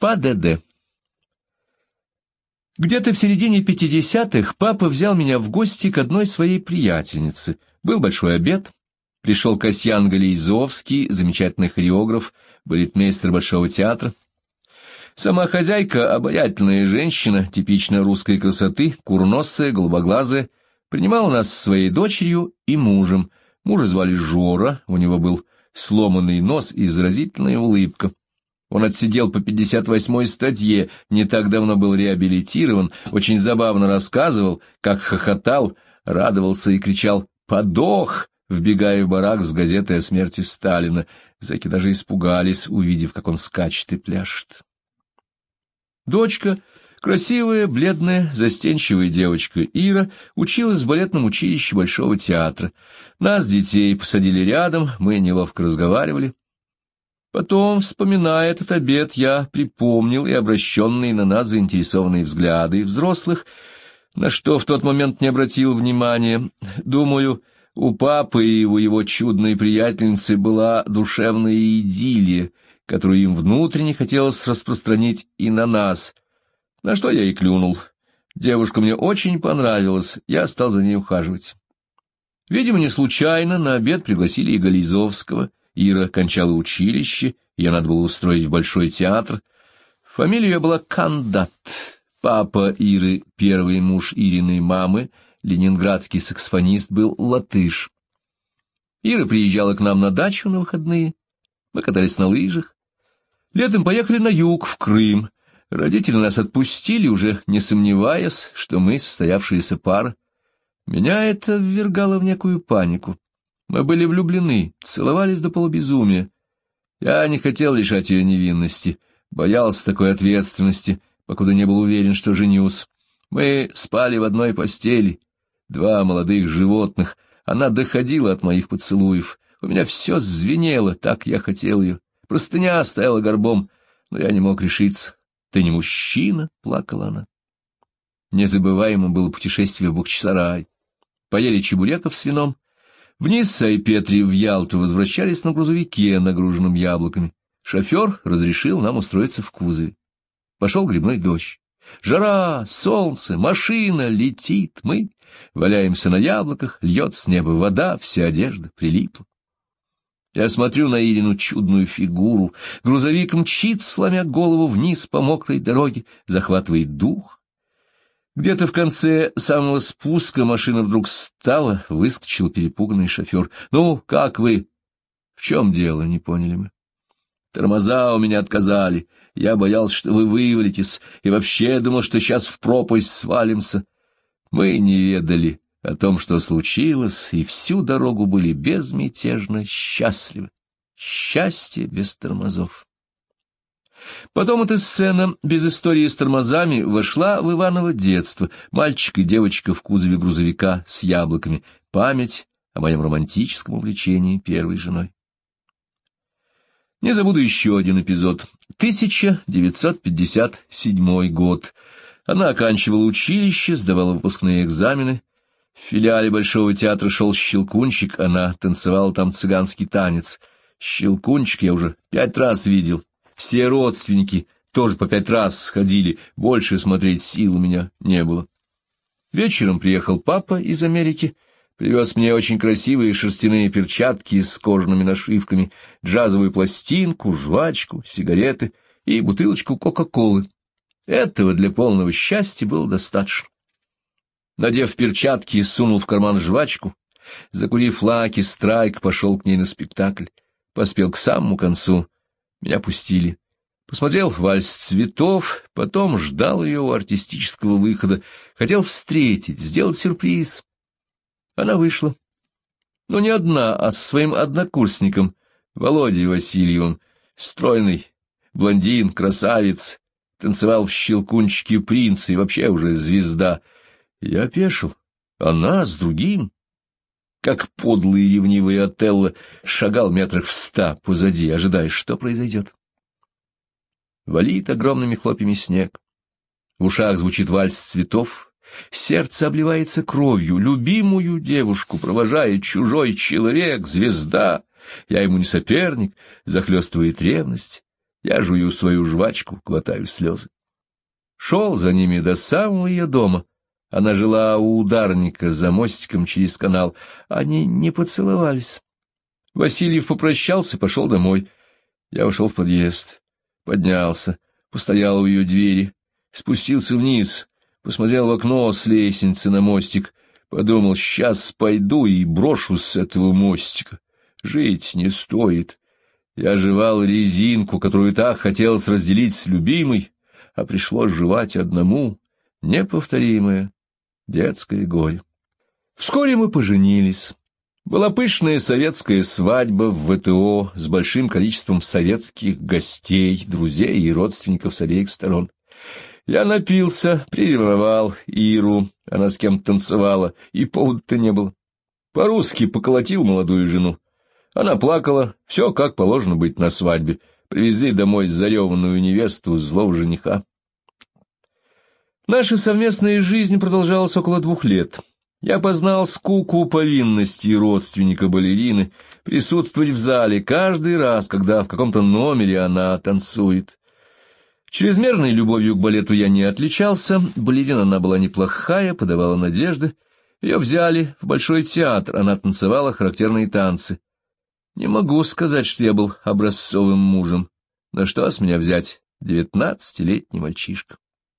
ПДД. Где-то в середине 50-х папа взял меня в гости к одной своей приятельнице. Был большой обед. Пришел Касьян Галейзовский, замечательный хореограф, балетмейстер Большого театра. Сама хозяйка, обаятельная женщина, типично русской красоты, курносая, голубоглазая, принимала нас с своей дочерью и мужем. Мужа звали Жора, у него был сломанный нос и заразительная улыбка. Он отсидел по 58-й статье, не так давно был реабилитирован, очень забавно рассказывал, как хохотал, радовался и кричал «Подох!», вбегая в барак с газетой о смерти Сталина. Зэки даже испугались, увидев, как он скачет и пляшет. Дочка, красивая, бледная, застенчивая девочка Ира, училась в балетном училище Большого театра. Нас, детей, посадили рядом, мы неловко разговаривали. Потом, вспоминая этот обед, я припомнил и обращенные на нас заинтересованные взгляды взрослых, на что в тот момент не обратил внимания. Думаю, у папы и у его чудной приятельницы была душевная идиллия, которую им внутренне хотелось распространить и на нас, на что я и клюнул. Девушка мне очень понравилась, я стал за ней ухаживать. Видимо, не случайно на обед пригласили и Галейзовского. Ира кончала училище, ее надо было устроить в Большой театр. Фамилия ее была Кандат. Папа Иры, первый муж Ириной мамы, ленинградский саксофонист, был латыш. Ира приезжала к нам на дачу на выходные. Мы катались на лыжах. Летом поехали на юг, в Крым. Родители нас отпустили, уже не сомневаясь, что мы состоявшаяся пара. Меня это ввергало в некую панику. Мы были влюблены, целовались до полубезумия. Я не хотел лишать ее невинности, боялся такой ответственности, покуда не был уверен, что женюсь. Мы спали в одной постели, два молодых животных. Она доходила от моих поцелуев. У меня все звенело, так я хотел ее. Простыня стояла горбом, но я не мог решиться. «Ты не мужчина?» — плакала она. Незабываемым было путешествие в Бахчисарай. Поели чебуреков с вином. Вниз с Айпетри в Ялту возвращались на грузовике, нагруженном яблоками. Шофер разрешил нам устроиться в кузове. Пошел грибной дождь. Жара, солнце, машина летит, мы валяемся на яблоках, льет с неба вода, вся одежда прилипла. Я смотрю на Ирину чудную фигуру. Грузовик мчит, сломя голову вниз по мокрой дороге, захватывает дух. Где-то в конце самого спуска машина вдруг стала, выскочил перепуганный шофер. «Ну, как вы?» «В чем дело?» — не поняли мы. «Тормоза у меня отказали. Я боялся, что вы вывалитесь, и вообще думал, что сейчас в пропасть свалимся». Мы не ведали о том, что случилось, и всю дорогу были безмятежно счастливы. Счастье без тормозов. Потом эта сцена, без истории с тормозами, вошла в Иваново детство. Мальчик и девочка в кузове грузовика с яблоками. Память о моем романтическом увлечении первой женой. Не забуду еще один эпизод. 1957 год. Она оканчивала училище, сдавала выпускные экзамены. В филиале Большого театра шел Щелкунчик, она танцевала там цыганский танец. Щелкунчик я уже 5 раз видел. Все родственники тоже по 5 раз сходили, больше смотреть сил у меня не было. Вечером приехал папа из Америки, привез мне очень красивые шерстяные перчатки с кожаными нашивками, джазовую пластинку, жвачку, сигареты и бутылочку Кока-Колы. Этого для полного счастья было достаточно. Надев перчатки, сунул в карман жвачку, закурив лаки, Страйк пошел к ней на спектакль, поспел к самому концу. Меня пустили. Посмотрел вальс цветов, потом ждал ее у артистического выхода. Хотел встретить, сделать сюрприз. Она вышла. Но не одна, а со своим однокурсником, Володей Васильевым. Стройный, блондин, красавец. Танцевал в Щелкунчике принца и вообще уже звезда. Я опешил. Она с другим. Как подлый и ревнивый Отелло, шагал метрах в 100 позади, ожидая, что произойдет. Валит огромными хлопьями снег. В ушах звучит вальс цветов. Сердце обливается кровью. Любимую девушку провожает чужой человек, звезда. Я ему не соперник, захлестывает ревность. Я жую свою жвачку, глотаю слезы. Шел за ними до самого ее дома. Она жила у ударника за мостиком через канал. Они не поцеловались. Васильев попрощался, пошел домой. Я вошел в подъезд, поднялся, постоял у ее двери, спустился вниз, посмотрел в окно с лестницы на мостик, подумал, сейчас пойду и брошу с этого мостика. Жить не стоит. Я жевал резинку, которую так хотелось разделить с любимой, а пришлось жевать одному, неповторимое детское горе. Вскоре мы поженились. Была пышная советская свадьба в ВТО с большим количеством советских гостей, друзей и родственников с обеих сторон. Я напился, приревновал Иру, она с кем-то танцевала, и повода-то не было. По-русски поколотил молодую жену. Она плакала, все как положено быть на свадьбе. Привезли домой зареванную невесту, злого жениха. Наша совместная жизнь продолжалась около 2 лет. Я познал скуку повинности родственника балерины присутствовать в зале каждый раз, когда в каком-то номере она танцует. Чрезмерной любовью к балету я не отличался, балерина она была неплохая, подавала надежды. Ее взяли в Большой театр, она танцевала характерные танцы. Не могу сказать, что я был образцовым мужем. Но что с меня взять, 19-летний мальчишка.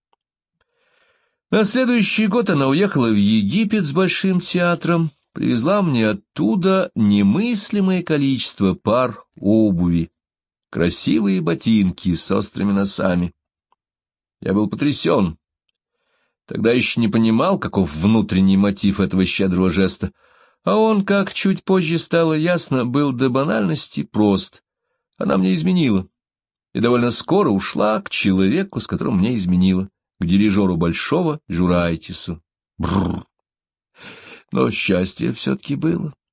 На следующий год она уехала в Египет с Большим театром, привезла мне оттуда немыслимое количество пар обуви, красивые ботинки с острыми носами. Я был потрясен. Тогда еще не понимал, каков внутренний мотив этого щедрого жеста, а он, как чуть позже стало ясно, был до банальности прост. Она мне изменила, и довольно скоро ушла к человеку, с которым мне изменила, к дирижеру Большого Журайтису. Бррр. Но счастье все-таки было.